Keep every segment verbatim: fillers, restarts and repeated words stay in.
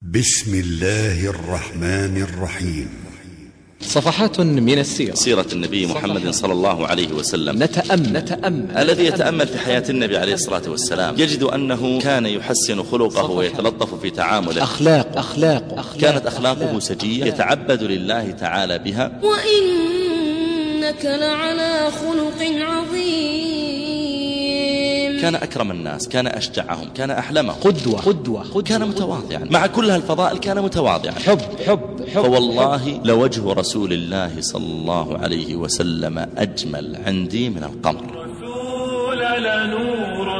بسم الله الرحمن الرحيم. صفحات من السيرة. سيرة النبي محمد صلى الله عليه وسلم. نتأمل, نتأمل الذي يتأمل في حياة النبي عليه الصلاة والسلام يجد أنه كان يحسن خلقه ويتلطف في تعامله. أخلاق أخلاق, أخلاق كانت أخلاقه سجية يتعبد لله تعالى بها. وإنك لعلى خلق عظيم. كان أكرم الناس، كان أشجعهم، كان أحلمهم، قدوة قدوة, قدوة كان متواضعا. مع كل هالفضائل كان متواضعا. حب حب, حب فوالله لوجه رسول الله صلى الله عليه وسلم أجمل عندي من القمر. رسول لنور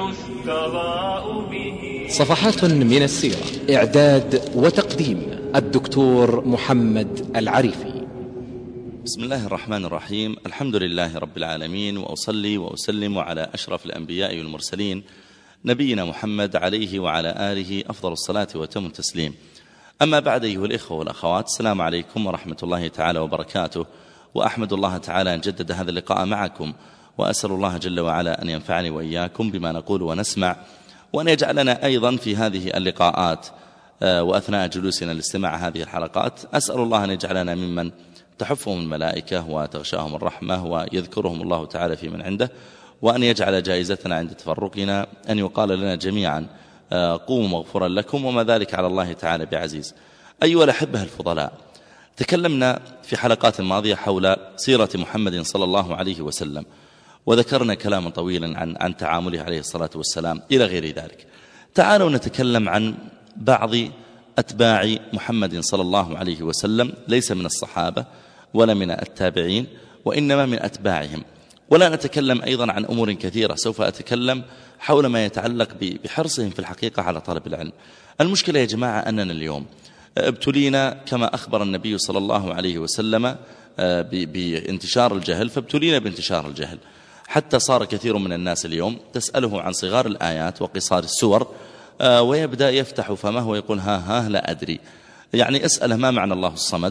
يستضاء به. صفحات من السيرة. إعداد وتقديم الدكتور محمد العريفي. بسم الله الرحمن الرحيم. الحمد لله رب العالمين، وأصلي وأسلم على أشرف الأنبياء والمرسلين نبينا محمد عليه وعلى آله أفضل الصلاة وتم التسليم. أما بعد أيها الإخوة والأخوات، السلام عليكم ورحمة الله تعالى وبركاته. وأحمد الله تعالى أن جدد هذا اللقاء معكم، وأسأل الله جل وعلا أن ينفعني وإياكم بما نقول ونسمع، وأن يجعلنا أيضا في هذه اللقاءات وأثناء جلوسنا لاستماع هذه الحلقات أسأل الله أن يجعلنا ممن تحفهم الملائكة وتغشاهم الرحمة ويذكرهم الله تعالى في من عنده، وأن يجعل جائزتنا عند تفرقنا أن يقال لنا جميعا قوموا مغفورا لكم، وما ذلك على الله تعالى بعزيز. أيها الأحبة الفضلاء، تكلمنا في حلقات ماضية حول سيرة محمد صلى الله عليه وسلم، وذكرنا كلاما طويلا عن عن تعامله عليه الصلاة والسلام إلى غير ذلك. تعالوا نتكلم عن بعض أتباع محمد صلى الله عليه وسلم، ليس من الصحابة ولا من التابعين، وإنما من أتباعهم. ولا نتكلم أيضا عن أمور كثيرة، سوف أتكلم حول ما يتعلق بحرصهم في الحقيقة على طلب العلم. المشكلة يا جماعة أننا اليوم ابتلينا كما أخبر النبي صلى الله عليه وسلم بانتشار الجهل، فابتلينا بانتشار الجهل، حتى صار كثير من الناس اليوم تسأله عن صغار الآيات وقصار السور ويبدأ يفتح فمه ويقول ها ها لا أدري. يعني أسأله ما معنى الله الصمد،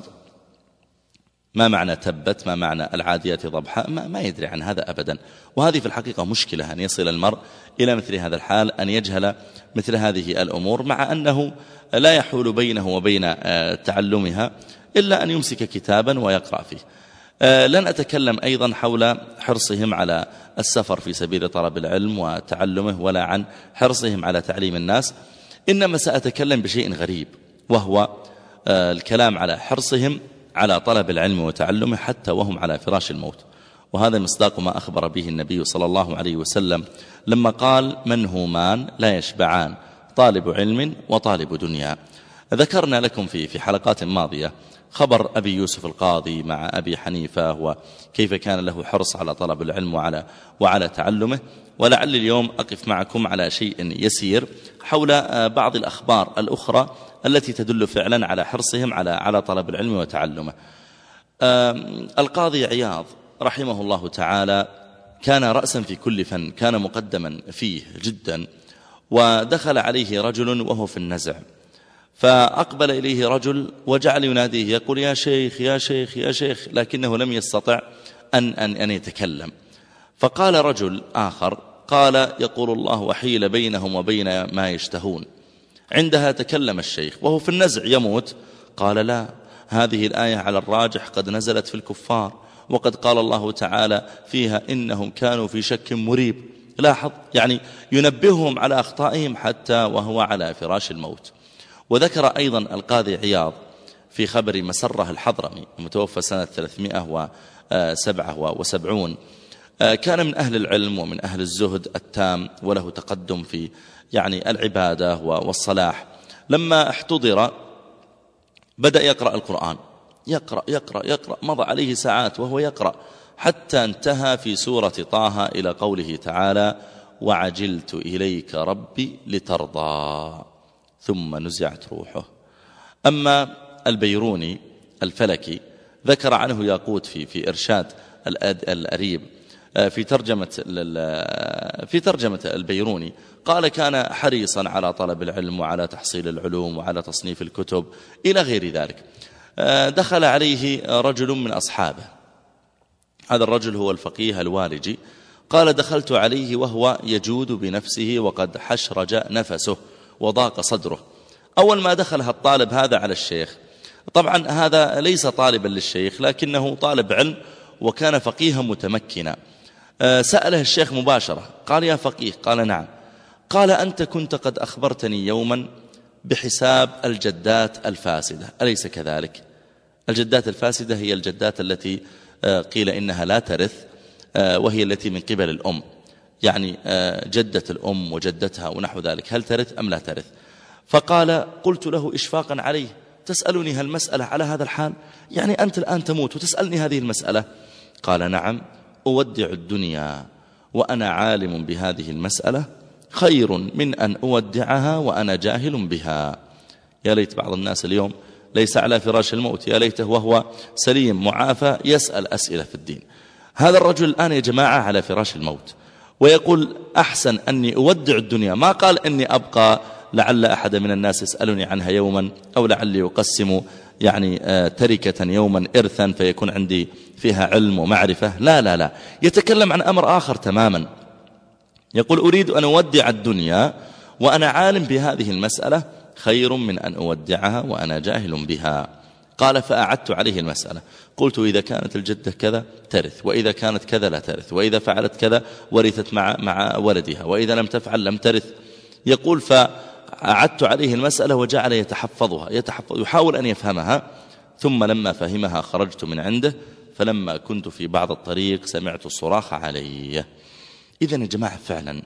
ما معنى تبت، ما معنى العاديات ضبحا، ما, ما يدري عن هذا أبدا. وهذه في الحقيقة مشكلة، أن يصل المرء إلى مثل هذا الحال، أن يجهل مثل هذه الأمور، مع أنه لا يحول بينه وبين تعلمها إلا أن يمسك كتابا ويقرأ فيه. لن أتكلم أيضا حول حرصهم على السفر في سبيل طلب العلم وتعلمه، ولا عن حرصهم على تعليم الناس، إنما سأتكلم بشيء غريب، وهو الكلام على حرصهم على طلب العلم وتعلمه حتى وهم على فراش الموت. وهذا مصداق ما أخبر به النبي صلى الله عليه وسلم لما قال منهومان لا يشبعان، طالب علم وطالب دنيا. ذكرنا لكم في في حلقات ماضية خبر أبي يوسف القاضي مع أبي حنيفة، وكيف كان له حرص على طلب العلم وعلى, وعلى تعلمه. ولعل اليوم أقف معكم على شيء يسير حول بعض الأخبار الأخرى التي تدل فعلا على حرصهم على على طلب العلم وتعلمه. القاضي عياض رحمه الله تعالى كان رأسا في كل فن، كان مقدما فيه جدا، ودخل عليه رجل وهو في النزع، فأقبل إليه رجل وجعل يناديه يقول يا شيخ يا شيخ يا شيخ، لكنه لم يستطع أن, أن, أن يتكلم. فقال رجل آخر قال يقول الله وحيل بينهم وبين ما يشتهون. عندها تكلم الشيخ وهو في النزع يموت، قال لا، هذه الآية على الراجح قد نزلت في الكفار، وقد قال الله تعالى فيها إنهم كانوا في شك مريب. لاحظ، يعني ينبههم على أخطائهم حتى وهو على فراش الموت. وذكر أيضا القاضي عياض في خبر مسره الحضرمي المتوفى سنة ثلاثمائة وسبعة وسبعين، كان من أهل العلم ومن أهل الزهد التام، وله تقدم في يعني العبادة والصلاح. لما احتضر بدأ يقرأ القرآن، يقرأ يقرأ يقرأ مضى عليه ساعات وهو يقرأ، حتى انتهى في سورة طه إلى قوله تعالى وعجلت إليك ربي لترضى، ثم نزعت روحه. أما البيروني الفلكي ذكر عنه ياقوت في في إرشاد الأريب في ترجمة في ترجمة البيروني، قال كان حريصا على طلب العلم وعلى تحصيل العلوم وعلى تصنيف الكتب إلى غير ذلك. دخل عليه رجل من أصحابه، هذا الرجل هو الفقيه الوالجي، قال دخلت عليه وهو يجود بنفسه وقد حشرج نفسه وضاق صدره، أول ما دخلها الطالب هذا على الشيخ، طبعا هذا ليس طالبا للشيخ لكنه طالب علم وكان فقيها متمكنا، سأله الشيخ مباشرة قال: يا فقيه. قال: نعم. قال: أنت كنت قد أخبرتني يوما بحساب الجدات الفاسدة، أليس كذلك؟ الجدات الفاسدة هي الجدات التي قيل إنها لا ترث، وهي التي من قبل الأم، يعني جدة الأم وجدتها ونحو ذلك، هل ترث أم لا ترث؟ فقال: قلت له إشفاقا عليه: تسألني هالمسألة على هذا الحال؟ يعني أنت الآن تموت وتسألني هذه المسألة؟ قال: نعم، أودع الدنيا وأنا عالم بهذه المسألة خير من أن أودعها وأنا جاهل بها. يا ليت بعض الناس اليوم ليس على فراش الموت، يا ليته وهو سليم معافى يسأل أسئلة في الدين. هذا الرجل الآن يا جماعة على فراش الموت ويقول: أحسن أني أودع الدنيا، ما قال أني أبقى لعل أحد من الناس يسألني عنها يوما، أو لعلي أقسم يعني تركة يوما إرثا فيكون عندي فيها علم ومعرفة. لا لا لا، يتكلم عن أمر آخر تماما، يقول: أريد أن أودع الدنيا وأنا عالم بهذه المسألة خير من أن أودعها وأنا جاهل بها. قال: فأعدت عليه المسألة، قلت: إذا كانت الجدة كذا ترث، وإذا كانت كذا لا ترث، وإذا فعلت كذا ورثت مع مع ولدها، وإذا لم تفعل لم ترث. يقول: فأعدت عليه المسألة وجعل يتحفظها يتحفظ يحاول أن يفهمها، ثم لما فهمها خرجت من عنده، فلما كنت في بعض الطريق سمعت الصراخ علي. إذن يا جماعة فعلا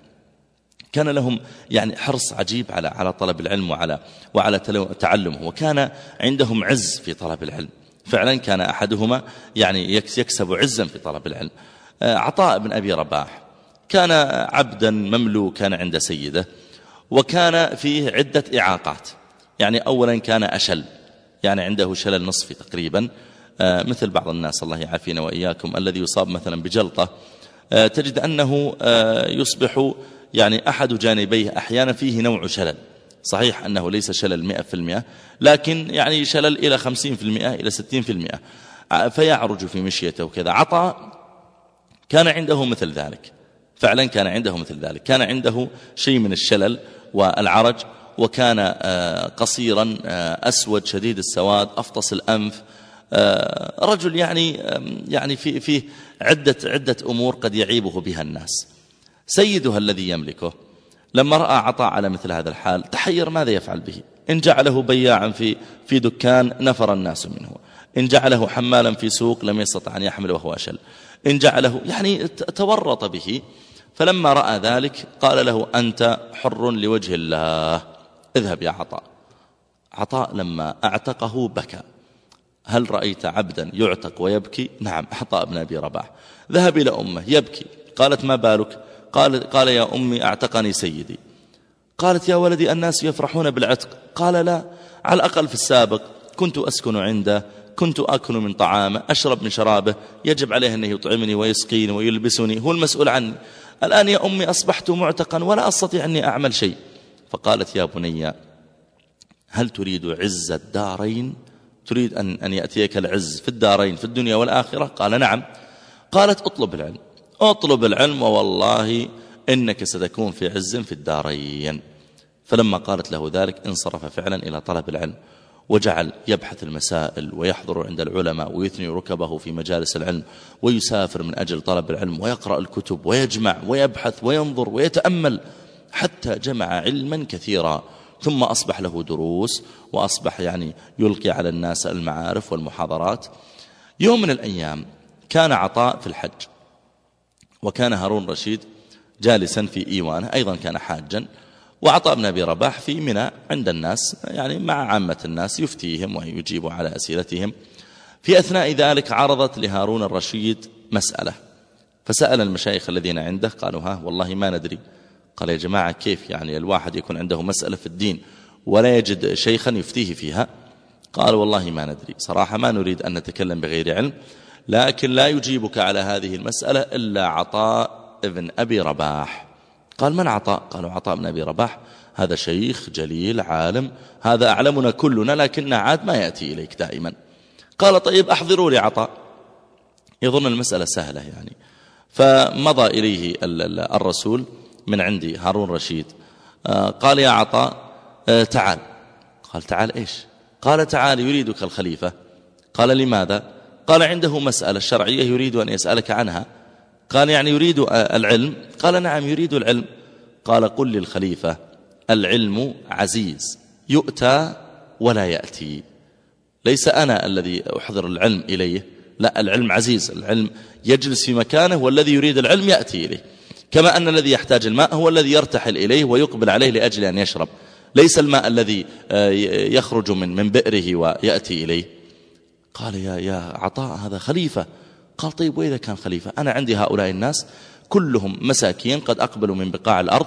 كان لهم يعني حرص عجيب على على طلب العلم وعلى وعلى تعلمه، وكان عندهم عز في طلب العلم. فعلا كان أحدهما يعني يكسب عزا في طلب العلم. عطاء بن أبي رباح كان عبدا مملوكا عند سيده، وكان فيه عدة إعاقات. يعني أولا كان أشل، يعني عنده شلل نصفي تقريبا، مثل بعض الناس الله يعافينا وإياكم الذي يصاب مثلا بجلطة، تجد أنه يصبح يعني أحد جانبيه أحيانا فيه نوع شلل، صحيح أنه ليس شلل مئة في المئة، لكن يعني شلل إلى خمسين في المئة إلى ستين في المئة، فيعرج في مشيته وكذا. عطاء كان عنده مثل ذلك، فعلا كان عنده مثل ذلك، كان عنده شيء من الشلل والعرج، وكان قصيرا أسود شديد السواد أفطس الأنف، رجل يعني يعني في فيه عدة عدة أمور قد يعيبه بها الناس. سيدها الذي يملكه لما رأى عطاء على مثل هذا الحال تحير ماذا يفعل به. إن جعله بياعا في في دكان نفر الناس منه، إن جعله حمالا في سوق لم يستطع أن يحمل وهو أشل، إن جعله يعني تورط به. فلما رأى ذلك قال له: أنت حر لوجه الله، اذهب يا عطاء. عطاء لما أعتقه بكى. هل رأيت عبدا يعتق ويبكي؟ نعم، عطاء بن أبي رباح. ذهب إلى أمه يبكي، قالت: ما بالك؟ قال, قال: يا أمي أعتقني سيدي. قالت: يا ولدي الناس يفرحون بالعتق. قال: لا، على الأقل في السابق كنت أسكن عنده، كنت أكل من طعامه، أشرب من شرابه، يجب عليه أنه يطعمني ويسقيني ويلبسني، هو المسؤول عني. الآن يا أمي أصبحت معتقا ولا أستطيع أني أعمل شيء. فقالت: يا بني، هل تريد عز الدارين؟ تريد أن, أن يأتيك العز في الدارين في الدنيا والآخرة؟ قال: نعم. قالت: اطلب العلم، اطلب العلم ووالله إنك ستكون في عز في الدارين. فلما قالت له ذلك انصرف فعلا إلى طلب العلم، وجعل يبحث المسائل ويحضر عند العلماء ويثني ركبه في مجالس العلم، ويسافر من أجل طلب العلم ويقرأ الكتب ويجمع ويبحث وينظر ويتأمل حتى جمع علما كثيرا. ثم أصبح له دروس، وأصبح يعني يلقي على الناس المعارف والمحاضرات. يوم من الأيام كان عطاء في الحج، وكان هارون رشيد جالسا في إيوانه، أيضا كان حاجا، وعطاء بن أبي رباح في منى عند الناس يعني مع عامة الناس يفتيهم ويجيب على أسئلتهم. في أثناء ذلك عرضت لهارون الرشيد مسألة، فسأل المشايخ الذين عنده قالوا: ها والله ما ندري. قال: يا جماعة كيف يعني الواحد يكون عنده مسألة في الدين ولا يجد شيخا يفتيه فيها؟ قال: والله ما ندري صراحة، ما نريد أن نتكلم بغير علم، لكن لا يجيبك على هذه المسألة إلا عطاء ابن أبي رباح. قال: من عطاء؟ قالوا: عطاء بن أبي رباح، هذا شيخ جليل عالم، هذا أعلمنا كلنا، لكن عاد ما يأتي إليك دائما. قال: طيب أحضروا لي عطاء. يظن المسألة سهلة يعني. فمضى إليه الرسول من عندي هارون رشيد، قال: يا عطاء تعال. قال تعال إيش؟ قال تعال يريدك الخليفة. قال لماذا؟ قال عنده مسألة شرعية يريد أن يسألك عنها. قال يعني يريد العلم؟ قال نعم يريد العلم. قال قل للخليفة العلم عزيز يؤتى ولا يأتي، ليس أنا الذي أحضر العلم إليه، لا، العلم عزيز، العلم يجلس في مكانه والذي يريد العلم يأتي إليه، كما أن الذي يحتاج الماء هو الذي يرتحل إليه ويقبل عليه لأجل أن يشرب، ليس الماء الذي يخرج من من بئره ويأتي إليه. قال يا يا عطاء هذا خليفة. قال طيب وإذا كان خليفة أنا عندي هؤلاء الناس كلهم مساكين قد أقبلوا من بقاع الأرض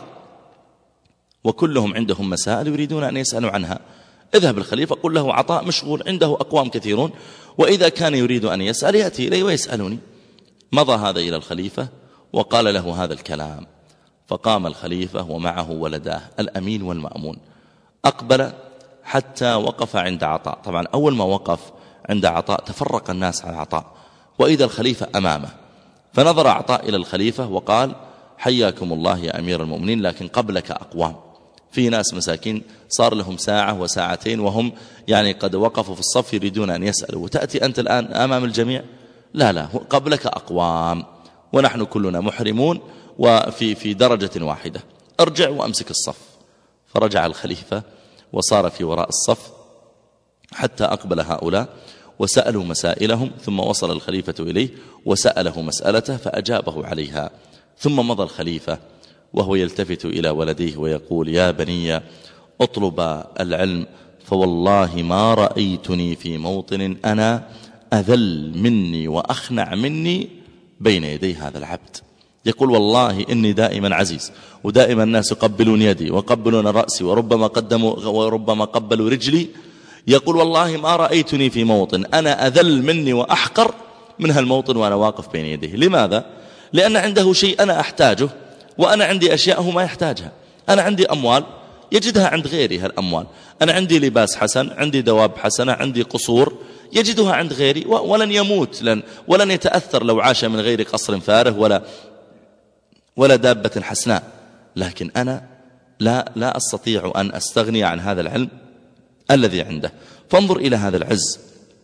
وكلهم عندهم مسائل يريدون أن يسألوا عنها، اذهب الخليفة قل له عطاء مشغول عنده أقوام كثيرون وإذا كان يريد أن يسأل يأتي إلي ويسألني. مضى هذا إلى الخليفة وقال له هذا الكلام، فقام الخليفة ومعه ولداه الأمين والمأمون، أقبل حتى وقف عند عطاء. طبعا أول ما وقف عند عطاء تفرق الناس عن عطاء وإذا الخليفة أمامه، فنظر عطاء إلى الخليفة وقال حياكم الله يا أمير المؤمنين، لكن قبلك أقوام، في ناس مساكين صار لهم ساعة وساعتين وهم يعني قد وقفوا في الصف يريدون أن يسألوا، وتأتي أنت الآن أمام الجميع؟ لا لا، قبلك أقوام ونحن كلنا محرمون وفي في درجة واحدة، ارجع وأمسك الصف. فرجع الخليفة وصار في وراء الصف حتى أقبل هؤلاء وسألوا مسائلهم، ثم وصل الخليفة إليه وسأله مسألته فأجابه عليها، ثم مضى الخليفة وهو يلتفت إلى ولديه ويقول يا بني اطلب العلم فوالله ما رأيتني في موطن أنا أذل مني وأخنع مني بين يدي هذا العبد. يقول والله إني دائما عزيز ودائما الناس يقبلون يدي ويقبلون رأسي وربما قدموا وربما قبلوا رجلي، يقول والله ما رأيتني في موطن أنا أذل مني وأحقر من هالموطن وأنا واقف بين يديه. لماذا؟ لأن عنده شيء أنا أحتاجه وأنا عندي أشياء هو ما يحتاجها. أنا عندي أموال يجدها عند غيري هالأموال، أنا عندي لباس حسن، عندي دواب حسنة، عندي قصور يجدها عند غيري ولن يموت لن ولن يتأثر لو عاش من غير قصر فارغ ولا ولا دابة حسناء، لكن أنا لا لا أستطيع أن أستغني عن هذا العلم الذي عنده. فانظر إلى هذا العز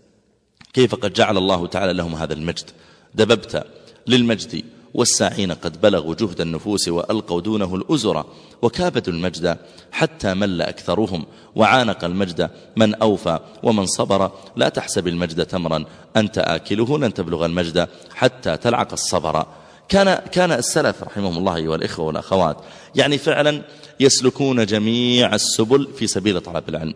كيف قد جعل الله تعالى لهم هذا المجد. دببت للمجد والساعين قد بلغوا جهد النفوس وألقوا دونه الأزر وكابدوا المجد حتى مل أكثرهم وعانق المجد من أوفى ومن صبر. لا تحسب المجد تمرا أنت آكله لن تبلغ المجد حتى تلعق الصبر. كان كان السلف رحمهم الله أيها الإخوة والأخوات يعني فعلا يسلكون جميع السبل في سبيل طلب العلم،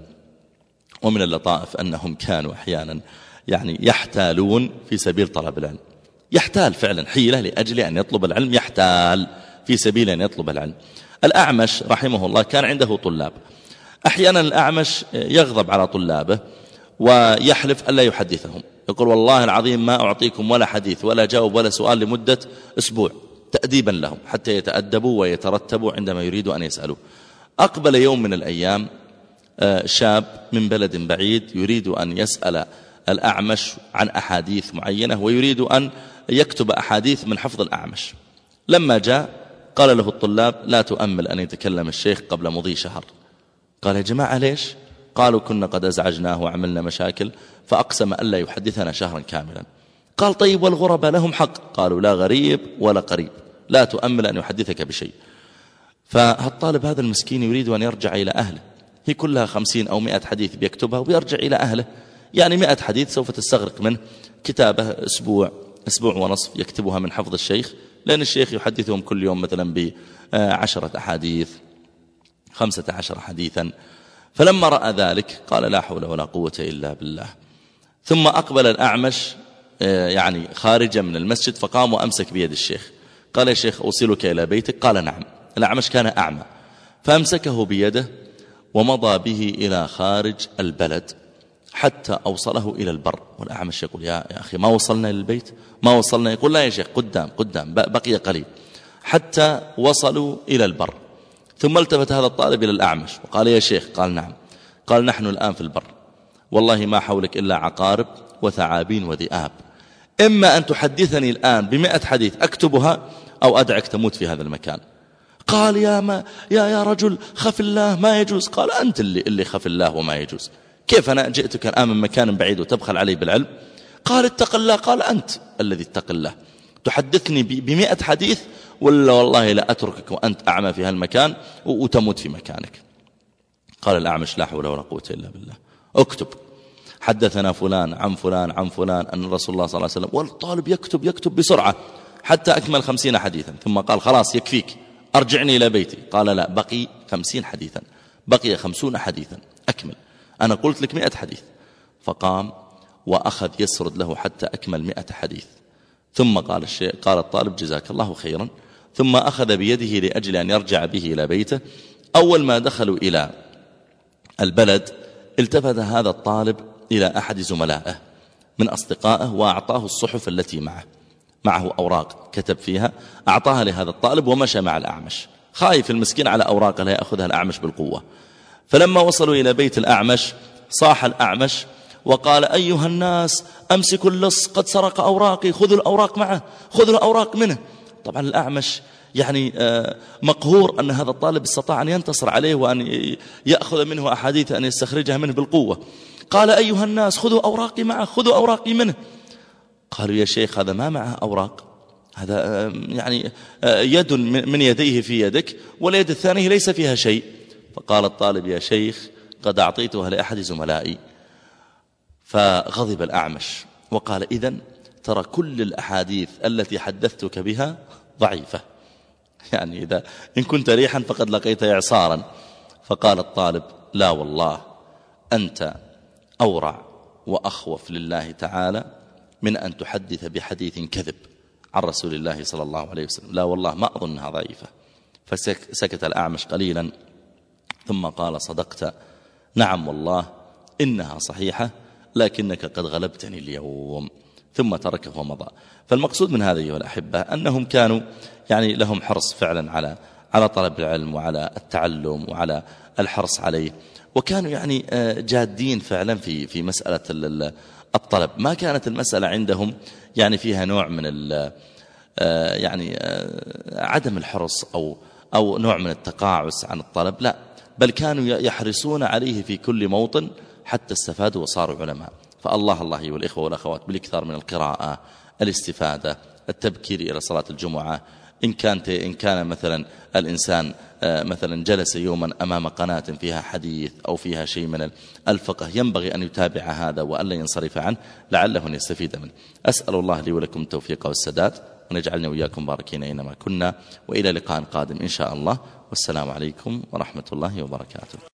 ومن اللطائف أنهم كانوا أحيانا يعني يحتالون في سبيل طلب العلم، يحتال فعلا حيلة لأجل أن يطلب العلم، يحتال في سبيل أن يطلب العلم. الأعمش رحمه الله كان عنده طلاب، أحيانا الأعمش يغضب على طلابه ويحلف ألا يحدثهم، يقول والله العظيم ما أعطيكم ولا حديث ولا جاوب ولا سؤال لمدة أسبوع تأديبا لهم حتى يتأدبوا ويترتبوا عندما يريدوا أن يسألوا. أقبل يوم من الأيام شاب من بلد بعيد يريد أن يسأل الأعمش عن أحاديث معينة ويريد أن يكتب أحاديث من حفظ الأعمش. لما جاء قال له الطلاب لا تؤمل أن يتكلم الشيخ قبل مضي شهر. قال يا جماعة ليش؟ قالوا كنا قد أزعجناه وعملنا مشاكل فأقسم ألا يحدثنا شهرا كاملا. قال طيب والغرباء لهم حق؟ قالوا لا غريب ولا قريب، لا تؤمل أن يحدثك بشيء. فالطالب هذا المسكين يريد أن يرجع إلى أهله، هي كلها خمسين أو مئة حديث بيكتبها ويرجع إلى أهله، يعني مئة حديث سوف تستغرق منه كتابة أسبوع أسبوع ونصف يكتبها من حفظ الشيخ، لأن الشيخ يحدثهم كل يوم مثلا بعشرة أحاديث خمسة عشر حديثا. فلما رأى ذلك قال لا حول ولا قوة إلا بالله. ثم أقبل الأعمش يعني خارجا من المسجد فقام وأمسك بيد الشيخ، قال يا شيخ أوصلك إلى بيتك؟ قال نعم. الأعمش كان أعمى فأمسكه بيده ومضى به إلى خارج البلد حتى أوصله إلى البر. والأعمش يقول يا, يا أخي ما وصلنا للبيت؟ ما وصلنا؟ يقول لا يا شيخ قدام قدام بقي قليل. حتى وصلوا إلى البر. ثم التفت هذا الطالب إلى الأعمش وقال يا شيخ؟ قال نعم. قال نحن الآن في البر والله ما حولك إلا عقارب وثعابين وذئاب، إما أن تحدثني الآن بمئة حديث أكتبها أو أدعك تموت في هذا المكان. قال يا, ما يا, يا رجل خف الله ما يجوز. قال أنت اللي, اللي خف الله وما يجوز. كيف أنا جئتك الآن من مكان بعيد وتبخل علي بالعلم؟ قال اتق الله. قال أنت الذي اتق الله، تحدثني بمئة حديث ولا والله لا أتركك وأنت أعمى في هالمكان وتموت في مكانك. قال الأعمش لا حول ولا قوة إلا بالله، اكتب حدثنا فلان عن فلان عن فلان أن رسول الله صلى الله عليه وسلم. والطالب يكتب يكتب بسرعة حتى أكمل خمسين حديثا، ثم قال خلاص يكفيك أرجعني إلى بيتي. قال لا، بقي خمسين حديثا، بقي خمسون حديثا، أكمل، أنا قلت لك مئة حديث. فقام وأخذ يسرد له حتى أكمل مئة حديث. ثم قال الشيء قال الطالب جزاك الله خيرا، ثم أخذ بيده لأجل أن يرجع به إلى بيته. أول ما دخلوا إلى البلد التفت هذا الطالب إلى أحد زملائه من أصدقائه وأعطاه الصحف التي معه، معه أوراق كتب فيها، أعطاها لهذا الطالب ومشى مع الأعمش، خايف المسكين على أوراق لا يأخذها الأعمش بالقوة. فلما وصلوا إلى بيت الأعمش صاح الأعمش وقال أيها الناس أمسكوا اللص قد سرق أوراقي، خذوا الأوراق معه، خذوا الأوراق منه. طبعا الأعمش يعني مقهور أن هذا الطالب استطاع أن ينتصر عليه وأن يأخذ منه أحاديث أن يستخرجها منه بالقوة. قال أيها الناس خذوا أوراقي معه، خذوا أوراقي منه. قالوا يا شيخ هذا ما معه أوراق، هذا يعني يد من يديه في يدك واليد الثانية ليس فيها شيء. فقال الطالب يا شيخ قد أعطيتها لأحد زملائي. فغضب الأعمش وقال إذن ترى كل الأحاديث التي حدثتك بها ضعيفة، يعني إذا إن كنت ريحا فقد لقيت إعصارا. فقال الطالب لا والله أنت أورع وأخوف لله تعالى من أن تحدث بحديث كذب عن رسول الله صلى الله عليه وسلم، لا والله ما أظنها ضعيفة. فسكت الأعمش قليلا ثم قال صدقت، نعم والله إنها صحيحة لكنك قد غلبتني اليوم، ثم تركه ومضى. فالمقصود من هذا أيها الأحبة أنهم كانوا يعني لهم حرص فعلا على على طلب العلم وعلى التعلم وعلى الحرص عليه، وكانوا يعني جادين فعلا في في مسألة الطلب. ما كانت المسألة عندهم يعني فيها نوع من يعني عدم الحرص أو أو نوع من التقاعس عن الطلب، لا، بل كانوا يحرصون عليه في كل موطن حتى استفادوا وصاروا علماء. فالله الله أيها الإخوة والأخوات بالإكثار من القراءة، الاستفادة، التبكير إلى صلاة الجمعة. إن كانت إن كان مثلا الإنسان مثلا جلس يوما أمام قناة فيها حديث أو فيها شيء من الفقه ينبغي أن يتابع هذا وألا ينصرف عنه لعله أن يستفيد منه. أسأل الله لي ولكم التوفيق والسداد، ونجعلنا وإياكم باركين أينما كنا، وإلى لقاء قادم إن شاء الله، والسلام عليكم ورحمة الله وبركاته.